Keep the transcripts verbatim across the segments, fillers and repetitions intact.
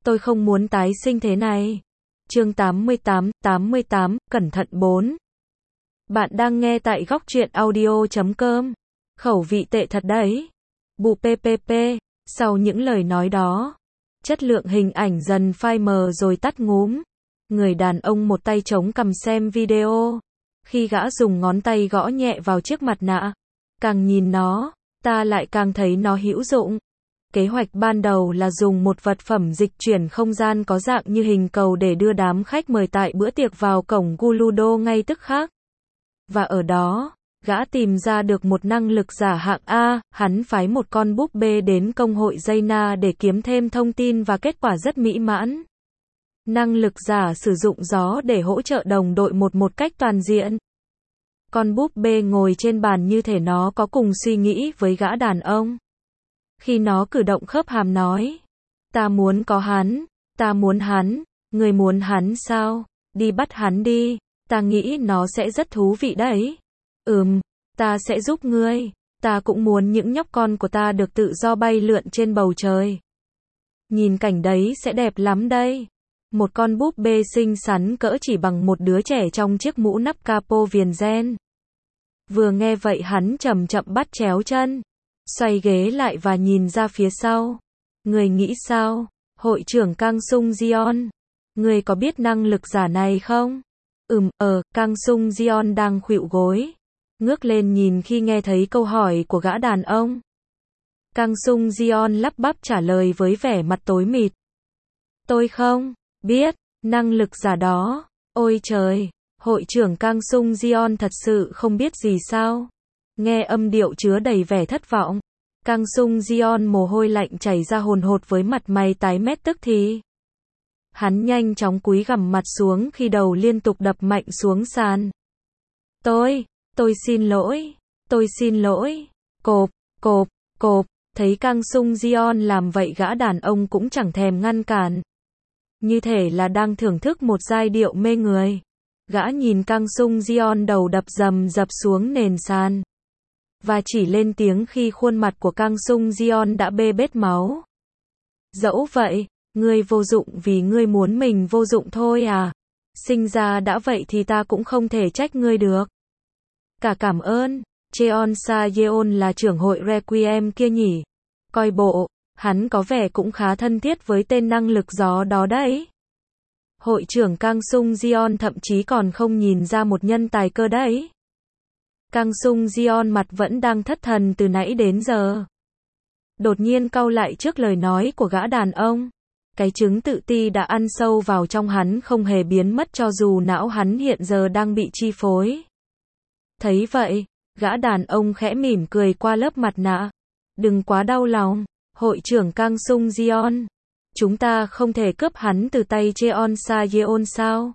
tôi không muốn tái sinh thế này. Chương tám mươi tám, tám mươi tám, cẩn thận bốn. Bạn đang nghe tại góc truyện audio chấm com. Khẩu vị tệ thật đấy. Bù ppp. Sau những lời nói đó, chất lượng hình ảnh dần phai mờ rồi tắt ngúm. Người đàn ông một tay chống cằm xem video. Khi gã dùng ngón tay gõ nhẹ vào chiếc mặt nạ, càng nhìn nó, ta lại càng thấy nó hữu dụng. Kế hoạch ban đầu là dùng một vật phẩm dịch chuyển không gian có dạng như hình cầu để đưa đám khách mời tại bữa tiệc vào cổng Guludo ngay tức khắc. Và ở đó, gã tìm ra được một năng lực giả hạng A, hắn phái một con búp bê đến công hội Jaina để kiếm thêm thông tin và kết quả rất mỹ mãn. Năng lực giả sử dụng gió để hỗ trợ đồng đội một một cách toàn diện. Con búp bê ngồi trên bàn như thể nó có cùng suy nghĩ với gã đàn ông. Khi nó cử động khớp hàm nói, ta muốn có hắn, ta muốn hắn, người muốn hắn sao, đi bắt hắn đi, ta nghĩ nó sẽ rất thú vị đấy. Ừm, ta sẽ giúp ngươi, ta cũng muốn những nhóc con của ta được tự do bay lượn trên bầu trời. Nhìn cảnh đấy sẽ đẹp lắm đây. Một con búp bê xinh xắn cỡ chỉ bằng một đứa trẻ trong chiếc mũ nắp capo viền ren. Vừa nghe vậy hắn chậm chậm bắt chéo chân, xoay ghế lại và nhìn ra phía sau. Người nghĩ sao, hội trưởng Kang Sung Jeon? Người có biết năng lực giả này không? Ừm, ờ, Kang Sung Jeon đang khuỵu gối, ngước lên nhìn khi nghe thấy câu hỏi của gã đàn ông. Kang Sung Jeon lắp bắp trả lời với vẻ mặt tối mịt. Tôi không biết, năng lực giả đó, ôi trời, hội trưởng Kang Sung Jeon thật sự không biết gì sao? Nghe âm điệu chứa đầy vẻ thất vọng, Kang Sung Jeon mồ hôi lạnh chảy ra hồn hột với mặt mày tái mét tức thì. Hắn nhanh chóng cúi gằm mặt xuống khi đầu liên tục đập mạnh xuống sàn. Tôi, tôi xin lỗi, tôi xin lỗi, cộp, cộp, cộp, thấy Kang Sung Jeon làm vậy gã đàn ông cũng chẳng thèm ngăn cản. Như thể là đang thưởng thức một giai điệu mê người. Gã nhìn Kang Sung Jeon đầu đập rầm rập xuống nền sàn. Và chỉ lên tiếng khi khuôn mặt của Kang Sung Jeon đã bê bết máu. Dẫu vậy, ngươi vô dụng vì ngươi muốn mình vô dụng thôi à? Sinh ra đã vậy thì ta cũng không thể trách ngươi được. Cả cảm ơn, Cheon Sa Yeon là trưởng hội Requiem kia nhỉ? Coi bộ, hắn có vẻ cũng khá thân thiết với tên năng lực gió đó đấy. Hội trưởng Kang Sung Jeon thậm chí còn không nhìn ra một nhân tài cơ đấy. Kang Sung Jeon mặt vẫn đang thất thần từ nãy đến giờ. Đột nhiên cau lại trước lời nói của gã đàn ông. Cái trứng tự ti đã ăn sâu vào trong hắn không hề biến mất cho dù não hắn hiện giờ đang bị chi phối. Thấy vậy, gã đàn ông khẽ mỉm cười qua lớp mặt nạ. Đừng quá đau lòng, hội trưởng Kang Sung Jeon. Chúng ta không thể cướp hắn từ tay Cheon Sa Yeon sao?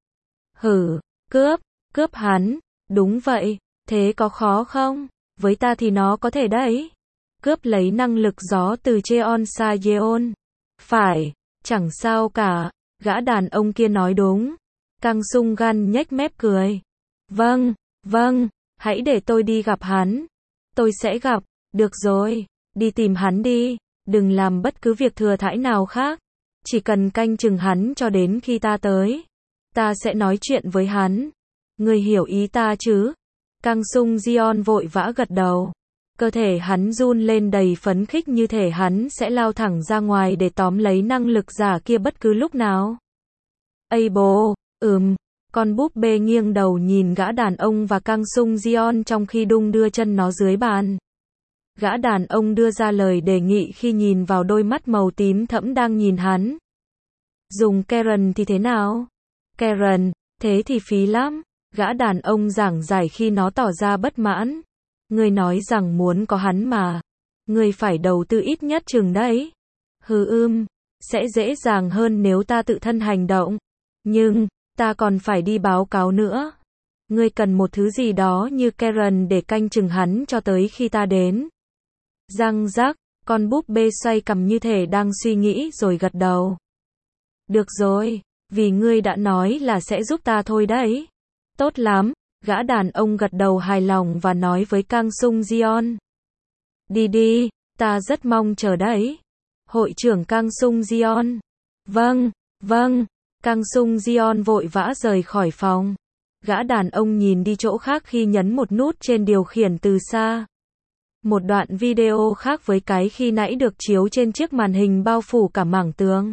Hử, cướp, cướp hắn, đúng vậy, thế có khó không? Với ta thì nó có thể đấy. Cướp lấy năng lực gió từ Cheon Sa Yeon. Phải, chẳng sao cả, gã đàn ông kia nói đúng. Kang Sung Gan nhếch mép cười. Vâng, vâng, hãy để tôi đi gặp hắn. Tôi sẽ gặp, được rồi, đi tìm hắn đi. Đừng làm bất cứ việc thừa thãi nào khác. Chỉ cần canh chừng hắn cho đến khi ta tới. Ta sẽ nói chuyện với hắn. Ngươi hiểu ý ta chứ? Kang Sung Jeon vội vã gật đầu. Cơ thể hắn run lên đầy phấn khích như thể hắn sẽ lao thẳng ra ngoài để tóm lấy năng lực giả kia bất cứ lúc nào. Ây bố, ừm, con búp bê nghiêng đầu nhìn gã đàn ông và Kang Sung Jeon trong khi đung đưa chân nó dưới bàn. Gã đàn ông đưa ra lời đề nghị khi nhìn vào đôi mắt màu tím thẫm đang nhìn hắn. Dùng Karen thì thế nào? Karen, thế thì phí lắm. Gã đàn ông giảng giải khi nó tỏ ra bất mãn. Ngươi nói rằng muốn có hắn mà. Ngươi phải đầu tư ít nhất chừng đấy. Hừ ưm, sẽ dễ dàng hơn nếu ta tự thân hành động. Nhưng, ta còn phải đi báo cáo nữa. Ngươi cần một thứ gì đó như Karen để canh chừng hắn cho tới khi ta đến. Răng rắc, con búp bê xoay cằm như thể đang suy nghĩ rồi gật đầu. Được rồi, vì ngươi đã nói là sẽ giúp ta thôi đấy. Tốt lắm, gã đàn ông gật đầu hài lòng và nói với Kang Sung Jeon. Đi đi, ta rất mong chờ đấy. Hội trưởng Kang Sung Jeon. Vâng, vâng. Kang Sung Jeon vội vã rời khỏi phòng. Gã đàn ông nhìn đi chỗ khác khi nhấn một nút trên điều khiển từ xa. Một đoạn video khác với cái khi nãy được chiếu trên chiếc màn hình bao phủ cả mảng tường.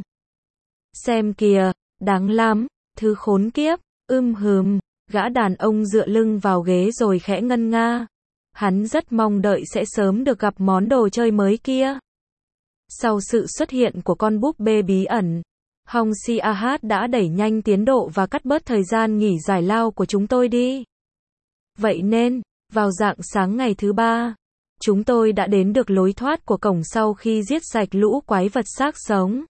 Xem kìa, đáng lắm, thứ khốn kiếp, ưm hừm, gã đàn ông dựa lưng vào ghế rồi khẽ ngân nga. Hắn rất mong đợi sẽ sớm được gặp món đồ chơi mới kia. Sau sự xuất hiện của con búp bê bí ẩn, Hong Si Ah đã đẩy nhanh tiến độ và cắt bớt thời gian nghỉ giải lao của chúng tôi đi. Vậy nên, vào rạng sáng ngày thứ ba, chúng tôi đã đến được lối thoát của cổng sau khi giết sạch lũ quái vật xác sống.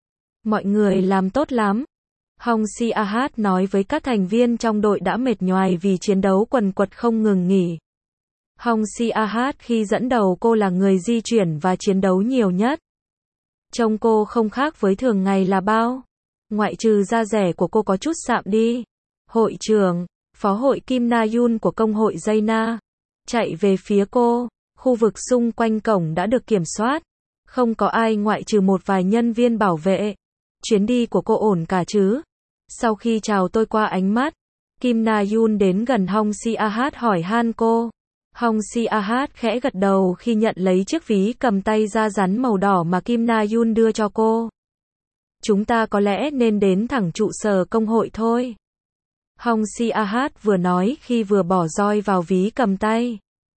Mọi người làm tốt lắm. Hong Si Ah nói với các thành viên trong đội đã mệt nhoài vì chiến đấu quần quật không ngừng nghỉ. Hong Si Ah khi dẫn đầu cô là người di chuyển và chiến đấu nhiều nhất. Trông cô không khác với thường ngày là bao. Ngoại trừ da rẻ của cô có chút sạm đi. Hội trưởng, phó hội Kim Na Yun của công hội Jaina, chạy về phía cô. Khu vực xung quanh cổng đã được kiểm soát. Không có ai ngoại trừ một vài nhân viên bảo vệ. Chuyến đi của cô ổn cả chứ? Sau khi chào tôi qua ánh mắt, Kim Na Yun đến gần Hong Si Ah hỏi han cô. Hong Si Ah khẽ gật đầu khi nhận lấy chiếc ví cầm tay da rắn màu đỏ mà Kim Na Yun đưa cho cô. Chúng ta có lẽ nên đến thẳng trụ sở công hội thôi. Hong Si Ah vừa nói khi vừa bỏ roi vào ví cầm tay.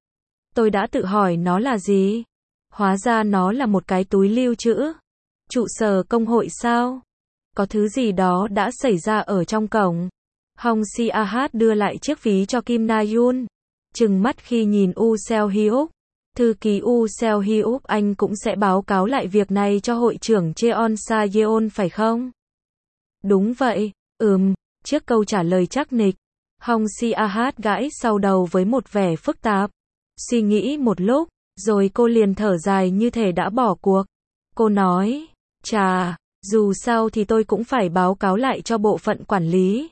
Tôi đã tự hỏi nó là gì? Hóa ra nó là một cái túi lưu trữ. Trụ sở công hội sao? Có thứ gì đó đã xảy ra ở trong cổng. Hong Si Ah đưa lại chiếc ví cho Kim Na Yun. Trừng mắt khi nhìn U Seo Hyuk. Thư ký U Seo Hyuk, anh cũng sẽ báo cáo lại việc này cho hội trưởng Cheon Sa Yeon phải không? Đúng vậy, ừm, trước câu trả lời chắc nịch. Hong Si Ah gãi sau đầu với một vẻ phức tạp. Suy nghĩ một lúc, rồi cô liền thở dài như thể đã bỏ cuộc. Cô nói, chà, dù sao thì tôi cũng phải báo cáo lại cho bộ phận quản lý.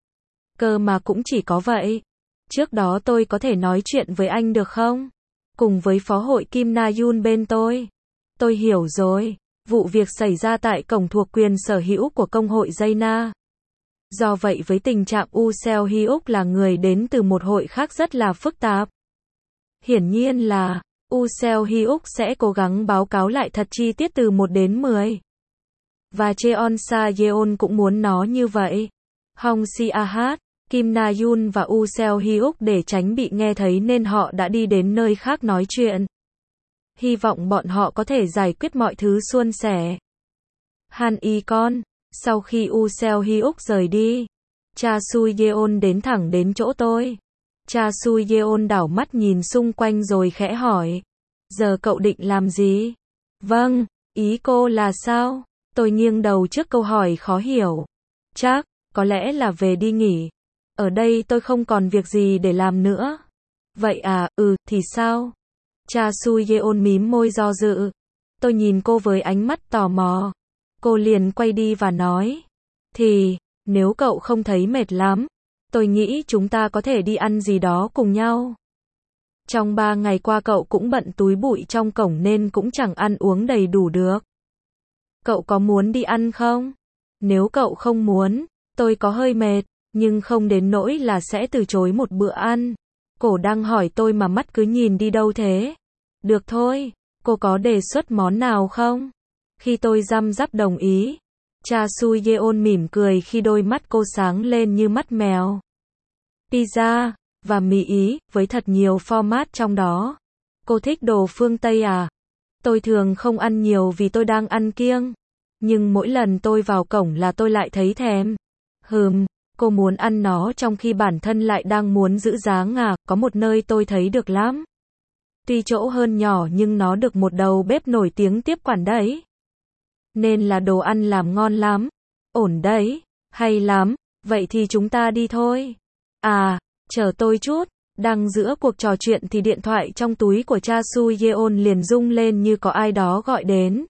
Cơ mà cũng chỉ có vậy. Trước đó tôi có thể nói chuyện với anh được không? Cùng với phó hội Kim Na Yun bên tôi. Tôi hiểu rồi. Vụ việc xảy ra tại cổng thuộc quyền sở hữu của công hội Jaina. Do vậy với tình trạng U Seo Hyuk là người đến từ một hội khác rất là phức tạp. Hiển nhiên là, U Seo Hyuk sẽ cố gắng báo cáo lại thật chi tiết từ một đến mười. Và Cheon Sa Yeon cũng muốn nó như vậy. Hong Si Ah, Kim Na Yun và U Seo Hyuk để tránh bị nghe thấy nên họ đã đi đến nơi khác nói chuyện. Hy vọng bọn họ có thể giải quyết mọi thứ suôn sẻ. Han Y con, sau khi U Seo Hyuk rời đi, Cha Su Yeon đến thẳng đến chỗ tôi. Cha Su Yeon đảo mắt nhìn xung quanh rồi khẽ hỏi. Giờ cậu định làm gì? Vâng, ý cô là sao? Tôi nghiêng đầu trước câu hỏi khó hiểu. Chắc, có lẽ là về đi nghỉ. Ở đây tôi không còn việc gì để làm nữa. Vậy à, ừ, thì sao? Cha Su Yeon mím môi do dự. Tôi nhìn cô với ánh mắt tò mò. Cô liền quay đi và nói. Thì, nếu cậu không thấy mệt lắm, tôi nghĩ chúng ta có thể đi ăn gì đó cùng nhau. Trong ba ngày qua cậu cũng bận túi bụi trong cổng nên cũng chẳng ăn uống đầy đủ được. Cậu có muốn đi ăn không? Nếu cậu không muốn, tôi có hơi mệt, nhưng không đến nỗi là sẽ từ chối một bữa ăn. Cổ đang hỏi tôi mà mắt cứ nhìn đi đâu thế? Được thôi, cô có đề xuất món nào không? Khi tôi răm rắp đồng ý, Cha Su Yeon mỉm cười khi đôi mắt cô sáng lên như mắt mèo. Pizza và mì Ý, với thật nhiều format trong đó. Cô thích đồ phương Tây à? Tôi thường không ăn nhiều vì tôi đang ăn kiêng. Nhưng mỗi lần tôi vào cổng là tôi lại thấy thèm. Hừm, cô muốn ăn nó trong khi bản thân lại đang muốn giữ dáng à? Có một nơi tôi thấy được lắm. Tuy chỗ hơn nhỏ nhưng nó được một đầu bếp nổi tiếng tiếp quản đấy. Nên là đồ ăn làm ngon lắm. Ổn đấy, hay lắm, vậy thì chúng ta đi thôi. À, chờ tôi chút. Đang giữa cuộc trò chuyện thì điện thoại trong túi của Cha Su Yeon liền rung lên như có ai đó gọi đến.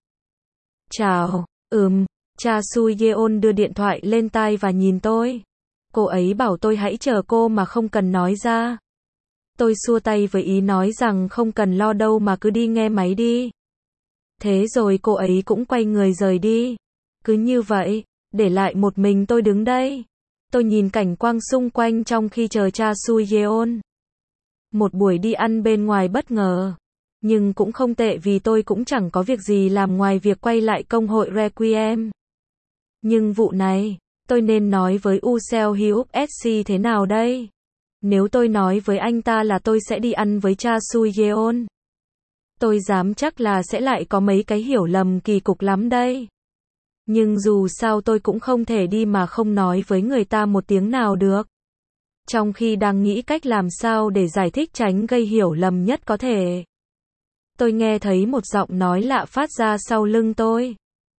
Chào, ừm, Cha Su Yeon đưa điện thoại lên tai và nhìn tôi. Cô ấy bảo tôi hãy chờ cô mà không cần nói ra. Tôi xua tay với ý nói rằng không cần lo đâu mà cứ đi nghe máy đi. Thế rồi cô ấy cũng quay người rời đi. Cứ như vậy, để lại một mình tôi đứng đây. Tôi nhìn cảnh quang xung quanh trong khi chờ cha Sui Yeon. Một buổi đi ăn bên ngoài bất ngờ. Nhưng cũng không tệ vì tôi cũng chẳng có việc gì làm ngoài việc quay lại công hội Requiem. Nhưng vụ này, tôi nên nói với Useo Hyuk ét xê thế nào đây? Nếu tôi nói với anh ta là tôi sẽ đi ăn với cha Sui Yeon, tôi dám chắc là sẽ lại có mấy cái hiểu lầm kỳ cục lắm đây. Nhưng dù sao tôi cũng không thể đi mà không nói với người ta một tiếng nào được. Trong khi đang nghĩ cách làm sao để giải thích tránh gây hiểu lầm nhất có thể, tôi nghe thấy một giọng nói lạ phát ra sau lưng tôi.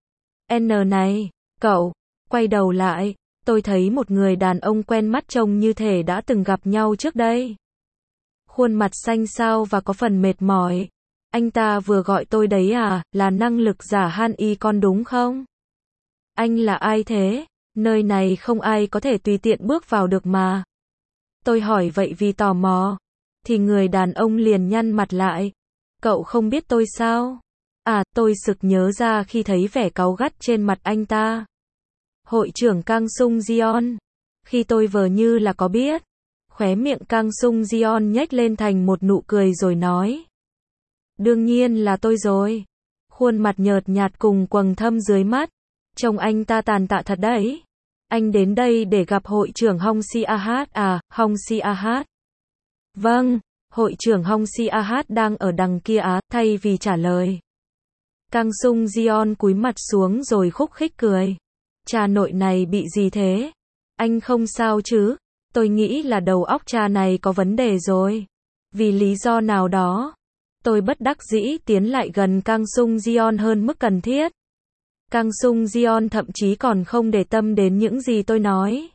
N này, cậu, quay đầu lại, tôi thấy một người đàn ông quen mắt trông như thể đã từng gặp nhau trước đây. Khuôn mặt xanh xao và có phần mệt mỏi. Anh ta vừa gọi tôi đấy à, là năng lực giả Han Y con đúng không? Anh là ai thế? Nơi này không ai có thể tùy tiện bước vào được mà. Tôi hỏi vậy vì tò mò. Thì người đàn ông liền nhăn mặt lại. Cậu không biết tôi sao? À, tôi sực nhớ ra khi thấy vẻ cáu gắt trên mặt anh ta. Hội trưởng Kang Sung Yeon. Khi tôi vờ như là có biết. Khóe miệng Kang Sung Yeon nhếch lên thành một nụ cười rồi nói. Đương nhiên là tôi rồi. Khuôn mặt nhợt nhạt cùng quầng thâm dưới mắt. Trông anh ta tàn tạ thật đấy. Anh đến đây để gặp hội trưởng Hong Si Ahat à, Hong Si Ahat. Vâng, hội trưởng Hong Si Ahat đang ở đằng kia á, thay vì trả lời. Kang Sung Yeon cúi mặt xuống rồi khúc khích cười. Cha nội này bị gì thế? Anh không sao chứ? Tôi nghĩ là đầu óc cha này có vấn đề rồi. Vì lý do nào đó, tôi bất đắc dĩ tiến lại gần Kang Sung Yeon hơn mức cần thiết. Kang Sung Yeon thậm chí còn không để tâm đến những gì tôi nói.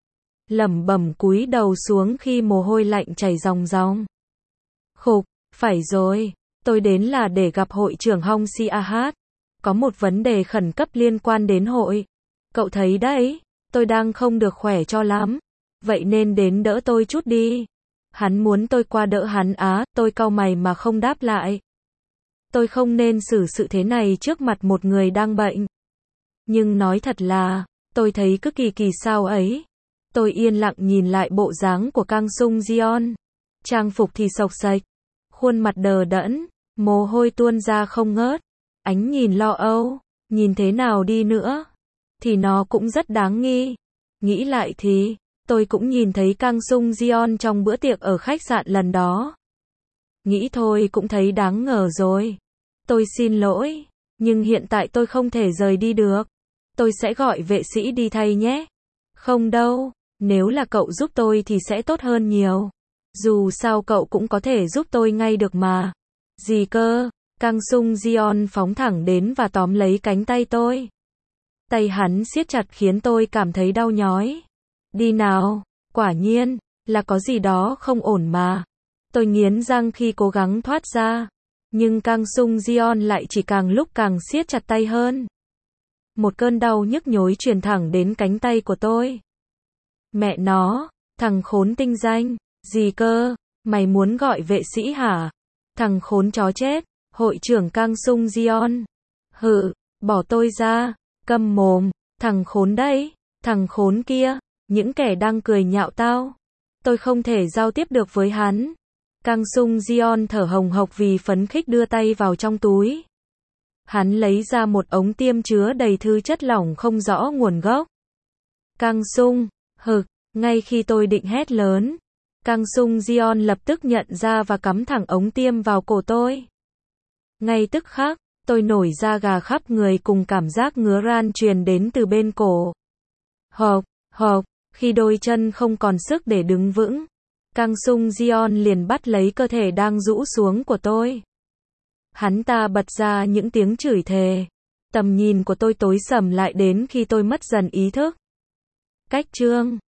Lẩm bẩm cúi đầu xuống khi mồ hôi lạnh chảy ròng ròng. Khục, phải rồi, tôi đến là để gặp hội trưởng Hong Si Ahat. Có một vấn đề khẩn cấp liên quan đến hội. Cậu thấy đấy, tôi đang không được khỏe cho lắm. Vậy nên đến đỡ tôi chút đi. Hắn muốn tôi qua đỡ hắn á, tôi cau mày mà không đáp lại. Tôi không nên xử sự thế này trước mặt một người đang bệnh. Nhưng nói thật là, tôi thấy cứ kỳ kỳ sao ấy. Tôi yên lặng nhìn lại bộ dáng của Kang Sung Yeon. Trang phục thì xộc xệch, khuôn mặt đờ đẫn, mồ hôi tuôn ra không ngớt. Ánh nhìn lo âu, nhìn thế nào đi nữa, thì nó cũng rất đáng nghi. Nghĩ lại thì, tôi cũng nhìn thấy Kang Sung Yeon trong bữa tiệc ở khách sạn lần đó. Nghĩ thôi cũng thấy đáng ngờ rồi. Tôi xin lỗi, nhưng hiện tại tôi không thể rời đi được. Tôi sẽ gọi vệ sĩ đi thay nhé. Không đâu, nếu là cậu giúp tôi thì sẽ tốt hơn nhiều. Dù sao cậu cũng có thể giúp tôi ngay được mà. Gì cơ? Kang Sung Yeon phóng thẳng đến và tóm lấy cánh tay tôi. Tay hắn siết chặt khiến tôi cảm thấy đau nhói. Đi nào, quả nhiên, là có gì đó không ổn mà. Tôi nghiến răng khi cố gắng thoát ra. Nhưng Kang Sung Yeon lại chỉ càng lúc càng siết chặt tay hơn. Một cơn đau nhức nhối truyền thẳng đến cánh tay của tôi. Mẹ nó, thằng khốn tinh danh, gì cơ, mày muốn gọi vệ sĩ hả? Thằng khốn chó chết, hội trưởng Kang Sung Yeon. Hự, bỏ tôi ra, câm mồm, thằng khốn đấy, thằng khốn kia, những kẻ đang cười nhạo tao. Tôi không thể giao tiếp được với hắn. Kang Sung Yeon thở hồng hộc vì phấn khích đưa tay vào trong túi. Hắn lấy ra một ống tiêm chứa đầy thứ chất lỏng không rõ nguồn gốc. Kang Sung, hực, ngay khi tôi định hét lớn, Kang Sung Yeon lập tức nhận ra và cắm thẳng ống tiêm vào cổ tôi. Ngay tức khắc, tôi nổi da gà khắp người cùng cảm giác ngứa ran truyền đến từ bên cổ. Hộc, hộc, khi đôi chân không còn sức để đứng vững, Kang Sung Yeon liền bắt lấy cơ thể đang rũ xuống của tôi. Hắn ta bật ra những tiếng chửi thề. Tầm nhìn của tôi tối sầm lại đến khi tôi mất dần ý thức. Cách chương